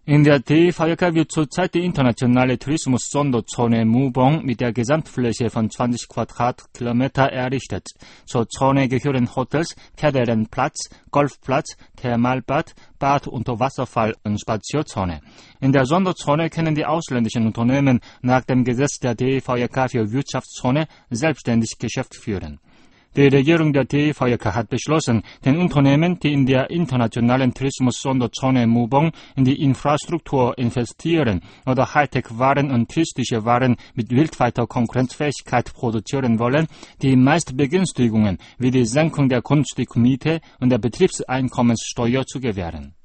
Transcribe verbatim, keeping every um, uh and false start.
In der D E V J K wird zurzeit die internationale Tourismussonderzone Mubong mit der Gesamtfläche von zwanzig Quadratkilometer errichtet. Zur Zone gehören Hotels, Ferienplatz, Golfplatz, Thermalbad, Bad unter Wasserfall und Spazierzone. In der Sonderzone können die ausländischen Unternehmen nach dem Gesetz der D E V J K für Wirtschaftszone selbstständig Geschäft führen. Die Regierung der D E V J K hat beschlossen, den Unternehmen, die in der internationalen Tourismus-Sonderzone Mubong in die Infrastruktur investieren oder Hightech-Waren und touristische Waren mit weltweiter Konkurrenzfähigkeit produzieren wollen, die meisten Begünstigungen wie die Senkung der Grundstückmiete und der Betriebseinkommenssteuer zu gewähren.